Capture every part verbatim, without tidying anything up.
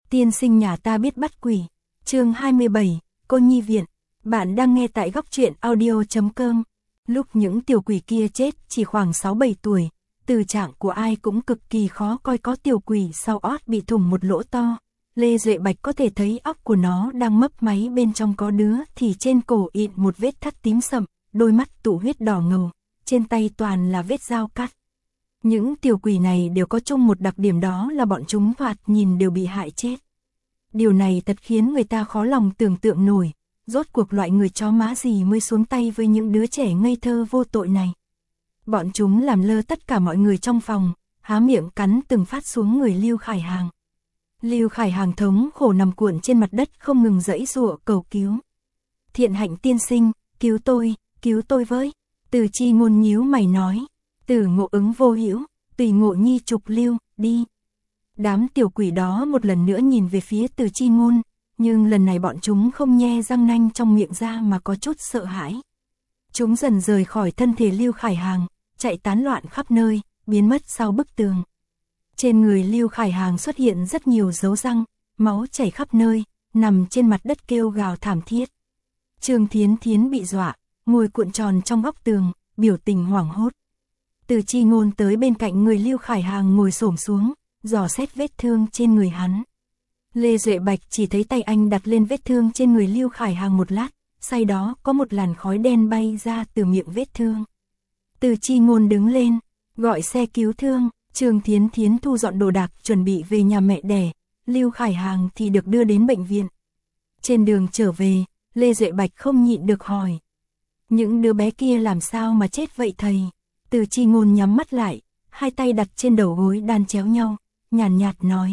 Tiên sinh nhà ta biết bắt quỷ. Chương hai mươi bảy, Cô nhi viện. Bạn đang nghe tại góc truyện audio chấm com. Lúc những tiểu quỷ kia chết chỉ khoảng sáu bảy tuổi, từ trạng của ai cũng cực kỳ khó coi, có tiểu quỷ sau ót bị thủng một lỗ to. Lê Duệ Bạch có thể thấy óc của nó đang mấp máy, bên trong có đứa thì trên cổ ịn một vết thắt tím sậm, đôi mắt tụ huyết đỏ ngầu, trên tay toàn là vết dao cắt. Những tiểu quỷ này đều có chung một đặc điểm, đó là bọn chúng thoạt nhìn đều bị hại chết. Điều này thật khiến người ta khó lòng tưởng tượng nổi, rốt cuộc loại người chó má gì mới xuống tay với những đứa trẻ ngây thơ vô tội này. Bọn chúng làm lơ tất cả mọi người trong phòng, há miệng cắn từng phát xuống người Lưu Khải Hàng. Lưu Khải Hàng thống khổ nằm cuộn trên mặt đất, không ngừng giãy giụa cầu cứu. Thiện Hạnh tiên sinh, cứu tôi, cứu tôi với. Từ Chi Ngôn nhíu mày nói. Từ Ngộ ứng vô hữu, tùy Ngộ nhi trục Lưu, đi. Đám tiểu quỷ đó một lần nữa nhìn về phía Từ Chi Ngôn, nhưng lần này bọn chúng không nhe răng nanh trong miệng ra mà có chút sợ hãi. Chúng dần rời khỏi thân thể Lưu Khải Hàng, chạy tán loạn khắp nơi, biến mất sau bức tường. Trên người Lưu Khải Hàng xuất hiện rất nhiều dấu răng, máu chảy khắp nơi, nằm trên mặt đất kêu gào thảm thiết. Trương Thiến Thiến bị dọa, ngồi cuộn tròn trong góc tường, biểu tình hoảng hốt. Từ Chi Ngôn tới bên cạnh người Lưu Khải Hàng ngồi xổm xuống, dò xét vết thương trên người hắn. Lê Duệ Bạch chỉ thấy tay anh đặt lên vết thương trên người Lưu Khải Hàng một lát, sau đó có một làn khói đen bay ra từ miệng vết thương. Từ Chi Ngôn đứng lên, gọi xe cứu thương. Trương Thiến Thiến thu dọn đồ đạc chuẩn bị về nhà mẹ đẻ, Lưu Khải Hàng thì được đưa đến bệnh viện. Trên đường trở về, Lê Duệ Bạch không nhịn được hỏi. Những đứa bé kia làm sao mà chết vậy thầy? Từ Chi Ngôn nhắm mắt lại, hai tay đặt trên đầu gối đan chéo nhau, nhàn nhạt, nhạt nói.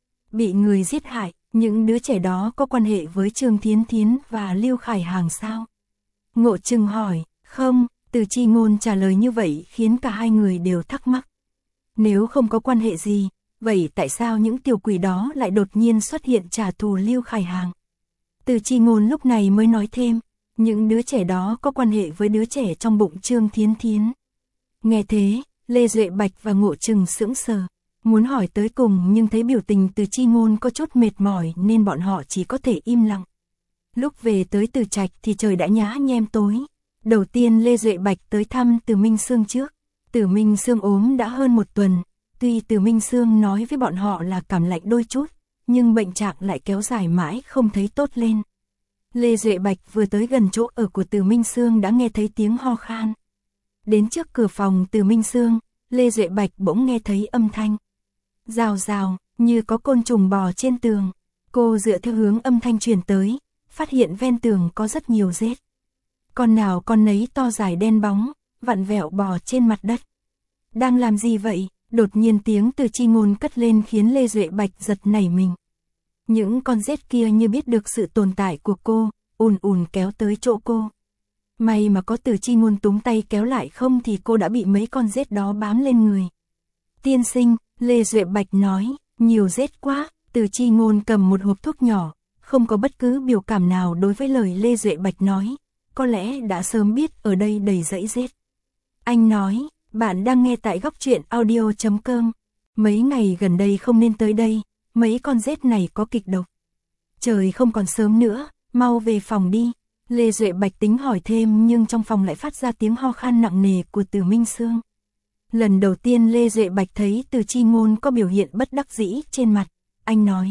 Bị người giết hại, những đứa trẻ đó có quan hệ với Trương Thiến Thiến và Lưu Khải Hàng sao? Ngộ Trừng hỏi, không, Từ Chi Ngôn trả lời như vậy khiến cả hai người đều thắc mắc. Nếu không có quan hệ gì, vậy tại sao những tiểu quỷ đó lại đột nhiên xuất hiện trả thù Lưu Khải Hàng? Từ Chi Ngôn lúc này mới nói thêm, những đứa trẻ đó có quan hệ với đứa trẻ trong bụng Trương Thiến Thiến. Nghe thế, Lê Duệ Bạch và Ngộ Trừng sững sờ, muốn hỏi tới cùng nhưng thấy biểu tình Từ Chi Ngôn có chút mệt mỏi nên bọn họ chỉ có thể im lặng. Lúc về tới Từ Trạch thì trời đã nhá nhem tối. Đầu tiên Lê Duệ Bạch tới thăm Từ Minh Sương trước. Từ Minh Sương ốm đã hơn một tuần, tuy Từ Minh Sương nói với bọn họ là cảm lạnh đôi chút, nhưng bệnh trạng lại kéo dài mãi không thấy tốt lên. Lê Duệ Bạch vừa tới gần chỗ ở của Từ Minh Sương đã nghe thấy tiếng ho khan. Đến trước cửa phòng Từ Minh Sương, Lê Duệ Bạch bỗng nghe thấy âm thanh. Rào rào, như có côn trùng bò trên tường. Cô dựa theo hướng âm thanh truyền tới, phát hiện ven tường có rất nhiều rết. Con nào con nấy to dài đen bóng, vặn vẹo bò trên mặt đất. Đang làm gì vậy? Đột nhiên tiếng Từ Chi Ngôn cất lên khiến Lê Duệ Bạch giật nảy mình. Những con rết kia như biết được sự tồn tại của cô, ùn ùn kéo tới chỗ cô. May mà có Từ Chi Ngôn túm tay kéo lại, không thì cô đã bị mấy con rết đó bám lên người. Tiên sinh, Lê Duệ Bạch nói, nhiều rết quá. Từ Chi Ngôn cầm một hộp thuốc nhỏ, không có bất cứ biểu cảm nào đối với lời Lê Duệ Bạch nói. Có lẽ đã sớm biết ở đây đầy dãy rết. Anh nói, bạn đang nghe tại góc truyện audio chấm com. Mấy ngày gần đây không nên tới đây, mấy con rết này có kịch độc. Trời không còn sớm nữa, mau về phòng đi. Lê Duệ Bạch tính hỏi thêm nhưng trong phòng lại phát ra tiếng ho khan nặng nề của Từ Minh Sương. Lần đầu tiên Lê Duệ Bạch thấy Từ Chi Ngôn có biểu hiện bất đắc dĩ trên mặt, anh nói.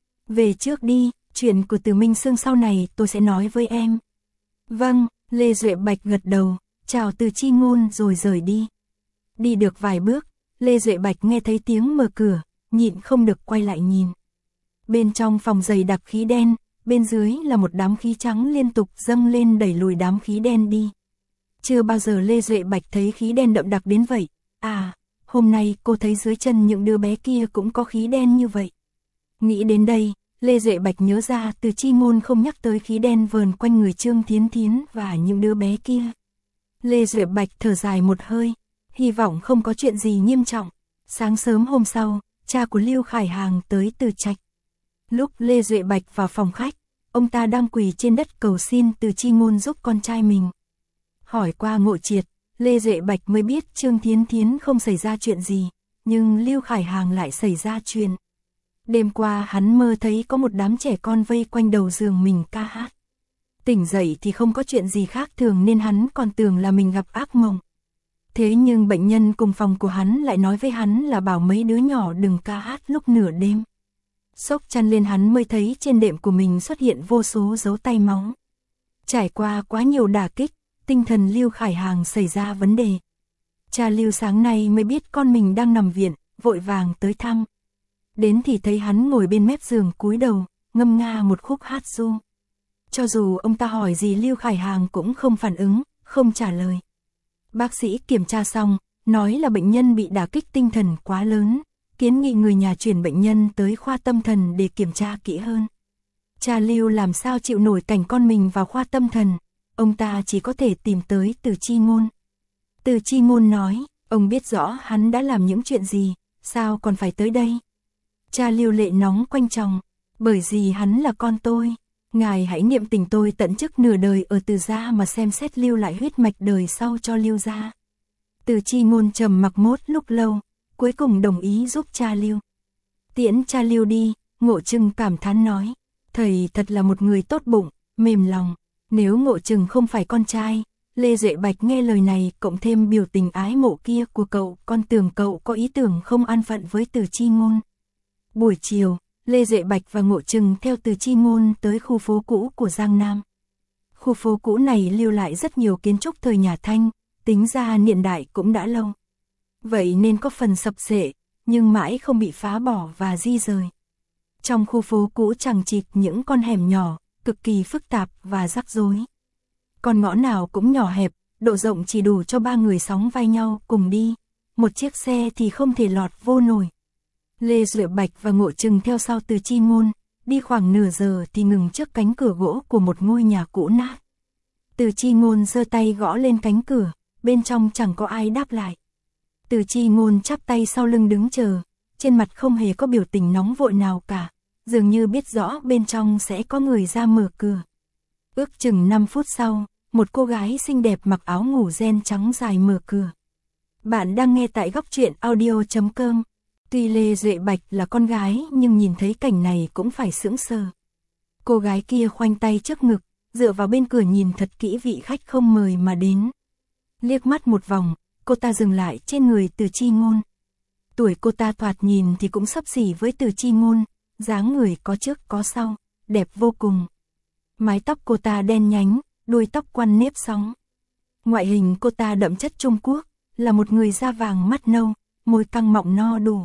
Về trước đi, chuyện của Từ Minh Sương sau này tôi sẽ nói với em. Vâng, Lê Duệ Bạch gật đầu, chào Từ Chi Ngôn rồi rời đi. Đi được vài bước, Lê Duệ Bạch nghe thấy tiếng mở cửa, nhịn không được quay lại nhìn. Bên trong phòng dày đặc khí đen, bên dưới là một đám khí trắng liên tục dâng lên đẩy lùi đám khí đen đi. Chưa bao giờ Lê Duệ Bạch thấy khí đen đậm đặc đến vậy. À, hôm nay cô thấy dưới chân những đứa bé kia cũng có khí đen như vậy. Nghĩ đến đây, Lê Duệ Bạch nhớ ra Từ Chi Ngôn không nhắc tới khí đen vờn quanh người Trương Thiến Thiến và những đứa bé kia. Lê Duệ Bạch thở dài một hơi, hy vọng không có chuyện gì nghiêm trọng. Sáng sớm hôm sau, cha của Lưu Khải Hàng tới Từ Trạch. Lúc Lê Duệ Bạch vào phòng khách, ông ta đang quỳ trên đất cầu xin Từ Chi Ngôn giúp con trai mình. Hỏi qua Ngộ Triệt, Lê Duệ Bạch mới biết Trương Thiến Thiến không xảy ra chuyện gì, nhưng Lưu Khải Hàng lại xảy ra chuyện. Đêm qua hắn mơ thấy có một đám trẻ con vây quanh đầu giường mình ca hát. Tỉnh dậy thì không có chuyện gì khác thường nên hắn còn tưởng là mình gặp ác mộng. Thế nhưng bệnh nhân cùng phòng của hắn lại nói với hắn là bảo mấy đứa nhỏ đừng ca hát lúc nửa đêm. Sốc chăn lên hắn mới thấy trên đệm của mình xuất hiện vô số dấu tay máu. Trải qua quá nhiều đả kích, tinh thần Lưu Khải Hàng xảy ra vấn đề. Cha Lưu sáng nay mới biết con mình đang nằm viện, vội vàng tới thăm. Đến thì thấy hắn ngồi bên mép giường cúi đầu, ngâm nga một khúc hát ru. Cho dù ông ta hỏi gì Lưu Khải Hàng cũng không phản ứng, không trả lời. Bác sĩ kiểm tra xong, nói là bệnh nhân bị đả kích tinh thần quá lớn, kiến nghị người nhà chuyển bệnh nhân tới khoa tâm thần để kiểm tra kỹ hơn. Cha Lưu làm sao chịu nổi cảnh con mình vào khoa tâm thần, ông ta chỉ có thể tìm tới Từ Chi Ngôn. Từ Chi Ngôn nói, ông biết rõ hắn đã làm những chuyện gì, sao còn phải tới đây? Cha Lưu lệ nóng quanh chồng, bởi vì hắn là con tôi. Ngài hãy niệm tình tôi tận chức nửa đời ở Từ gia mà xem xét lưu lại huyết mạch đời sau cho Lưu gia. Từ Chi Ngôn trầm mặc mốt lúc lâu, cuối cùng đồng ý giúp cha Lưu. Tiễn cha Lưu đi, Ngộ Trừng cảm thán nói, thầy thật là một người tốt bụng, mềm lòng. Nếu Ngộ Trừng không phải con trai, Lê Duệ Bạch nghe lời này cộng thêm biểu tình ái mộ kia của cậu, con tưởng cậu có ý tưởng không an phận với Từ Chi Ngôn. Buổi chiều, Lê Duệ Bạch và Ngộ Trừng theo Từ Chi Ngôn tới khu phố cũ của Giang Nam. Khu phố cũ này lưu lại rất nhiều kiến trúc thời nhà Thanh, tính ra niên đại cũng đã lâu. Vậy nên có phần sập xệ, nhưng mãi không bị phá bỏ và di rời. Trong khu phố cũ chằng chịt những con hẻm nhỏ, cực kỳ phức tạp và rắc rối. Con ngõ nào cũng nhỏ hẹp, độ rộng chỉ đủ cho ba người sóng vai nhau cùng đi, một chiếc xe thì không thể lọt vô nổi. Lê Duệ Bạch và Ngộ Trừng theo sau Từ Chi Ngôn, đi khoảng nửa giờ thì ngừng trước cánh cửa gỗ của một ngôi nhà cũ nát. Từ Chi Ngôn giơ tay gõ lên cánh cửa, bên trong chẳng có ai đáp lại. Từ Chi Ngôn chắp tay sau lưng đứng chờ, trên mặt không hề có biểu tình nóng vội nào cả, dường như biết rõ bên trong sẽ có người ra mở cửa. Ước chừng năm phút sau, một cô gái xinh đẹp mặc áo ngủ ren trắng dài mở cửa. Bạn đang nghe tại góc truyện audio chấm com. Tuy Lê Duệ Bạch là con gái nhưng nhìn thấy cảnh này cũng phải sững sờ. Cô gái kia khoanh tay trước ngực, dựa vào bên cửa nhìn thật kỹ vị khách không mời mà đến. Liếc mắt một vòng, cô ta dừng lại trên người Từ Chi Ngôn. Tuổi cô ta thoạt nhìn thì cũng xấp xỉ với Từ Chi Ngôn, dáng người có trước có sau, đẹp vô cùng. Mái tóc cô ta đen nhánh, đuôi tóc quăn nếp sóng. Ngoại hình cô ta đậm chất Trung Quốc, là một người da vàng mắt nâu, môi căng mọng no đủ.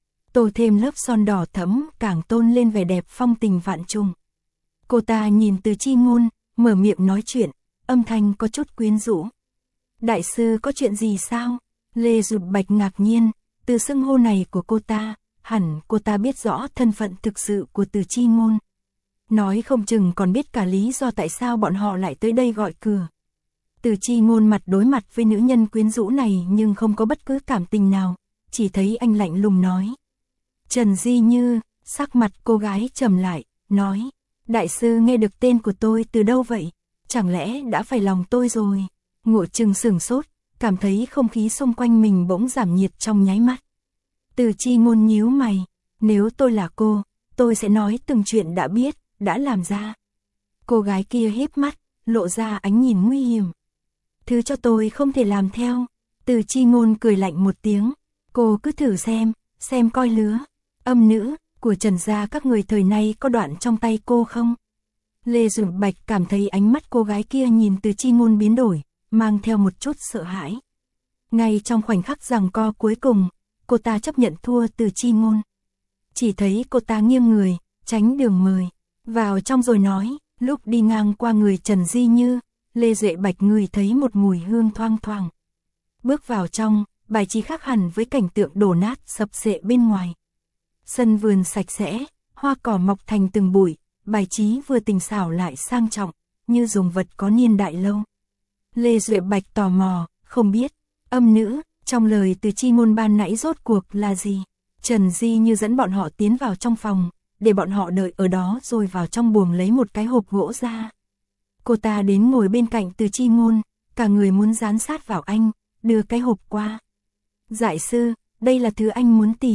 Tô thêm lớp son đỏ thẫm càng tôn lên vẻ đẹp phong tình vạn trùng. Cô ta nhìn Từ Chi Ngôn, mở miệng nói chuyện, âm thanh có chút quyến rũ. Đại sư có chuyện gì sao? Lê Duệ Bạch ngạc nhiên, từ xưng hô này của cô ta, hẳn cô ta biết rõ thân phận thực sự của Từ Chi Ngôn. Nói không chừng còn biết cả lý do tại sao bọn họ lại tới đây gọi cửa. Từ Chi Ngôn mặt đối mặt với nữ nhân quyến rũ này nhưng không có bất cứ cảm tình nào, chỉ thấy anh lạnh lùng nói. Trần Di Như, sắc mặt cô gái trầm lại, nói, đại sư nghe được tên của tôi từ đâu vậy? Chẳng lẽ đã phải lòng tôi rồi? Ngộ Trừng sửng sốt, cảm thấy không khí xung quanh mình bỗng giảm nhiệt trong nháy mắt. Từ Chi Ngôn nhíu mày, nếu tôi là cô, tôi sẽ nói từng chuyện đã biết, đã làm ra. Cô gái kia híp mắt, lộ ra ánh nhìn nguy hiểm. Thứ cho tôi không thể làm theo. Từ Chi Ngôn cười lạnh một tiếng, cô cứ thử xem, xem coi lứa. Âm nữ của Trần gia các người thời nay có đoạn trong tay cô không? Lê Duệ Bạch cảm thấy ánh mắt cô gái kia nhìn Từ Chi Ngôn biến đổi, mang theo một chút sợ hãi. Ngay trong khoảnh khắc giằng co cuối cùng, cô ta chấp nhận thua Từ Chi Ngôn. Chỉ thấy cô ta nghiêng người, tránh đường mời, vào trong rồi nói, lúc đi ngang qua người Trần Di Như, Lê Duệ Bạch ngửi thấy một mùi hương thoang thoảng. Bước vào trong, bài trí khác hẳn với cảnh tượng đổ nát sập xệ bên ngoài. Sân vườn sạch sẽ, hoa cỏ mọc thành từng bụi, bài trí vừa tinh xảo lại sang trọng, như dùng vật có niên đại lâu. Lê Duệ Bạch tò mò, không biết, âm nữ, trong lời Từ Chi Ngôn ban nãy rốt cuộc là gì? Trần Di Như dẫn bọn họ tiến vào trong phòng, để bọn họ đợi ở đó rồi vào trong buồng lấy một cái hộp gỗ ra. Cô ta đến ngồi bên cạnh Từ Chi Ngôn, cả người muốn dán sát vào anh, đưa cái hộp qua. Giải sư, đây là thứ anh muốn tìm.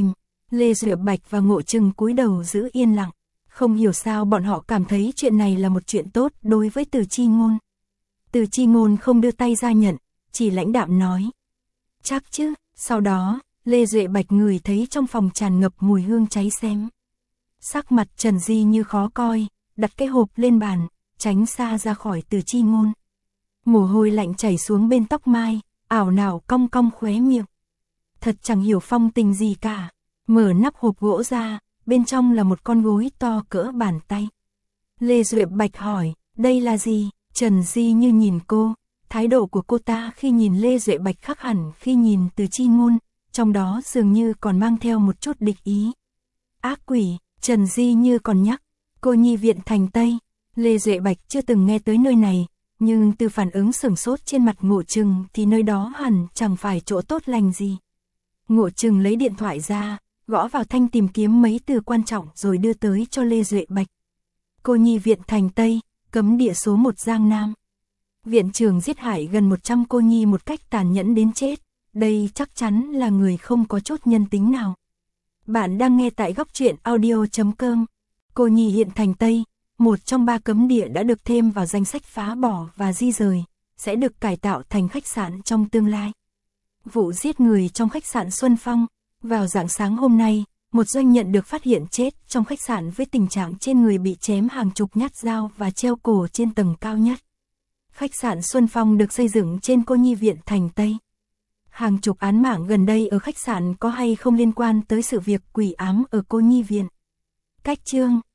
Lê Duệ Bạch và Ngộ Trừng cúi đầu giữ yên lặng. Không hiểu sao bọn họ cảm thấy chuyện này là một chuyện tốt đối với Từ Chi Ngôn. Từ Chi Ngôn không đưa tay ra nhận, chỉ lãnh đạm nói. Chắc chứ, sau đó, Lê Duệ Bạch ngửi thấy trong phòng tràn ngập mùi hương cháy xém. Sắc mặt Trần Di như khó coi, đặt cái hộp lên bàn, tránh xa ra khỏi Từ Chi Ngôn. Mồ hôi lạnh chảy xuống bên tóc mai, ảo nào cong cong khóe miệng. Thật chẳng hiểu phong tình gì cả. Mở nắp hộp gỗ ra, bên trong là một con gối to cỡ bàn tay. Lê Duệ Bạch hỏi, đây là gì? Trần Di như nhìn cô, thái độ của cô ta khi nhìn Lê Duệ Bạch khác hẳn khi nhìn Từ Chi Ngôn, trong đó dường như còn mang theo một chút địch ý. Ác quỷ, Trần Di như còn nhắc, cô nhi viện thành Tây. Lê Duệ Bạch chưa từng nghe tới nơi này, nhưng từ phản ứng sửng sốt trên mặt Ngộ Trừng thì nơi đó hẳn chẳng phải chỗ tốt lành gì. Ngộ Trừng lấy điện thoại ra, gõ vào thanh tìm kiếm mấy từ quan trọng rồi đưa tới cho Lê Duệ Bạch. Cô nhi viện thành Tây, cấm địa số một Giang Nam. Viện trưởng giết hại gần một trăm cô nhi một cách tàn nhẫn đến chết, đây chắc chắn là người không có chút nhân tính nào. Bạn đang nghe tại góc truyện audio chấm com. Cô nhi hiện thành Tây, một trong ba cấm địa đã được thêm vào danh sách phá bỏ và di rời, sẽ được cải tạo thành khách sạn trong tương lai. Vụ giết người trong khách sạn Xuân Phong, vào rạng sáng hôm nay, một doanh nhận được phát hiện chết trong khách sạn với tình trạng trên người bị chém hàng chục nhát dao và treo cổ trên tầng cao nhất. Khách sạn Xuân Phong được xây dựng trên cô nhi viện thành Tây. Hàng chục án mạng gần đây ở khách sạn có hay không liên quan tới sự việc quỷ ám ở cô nhi viện. Cách chương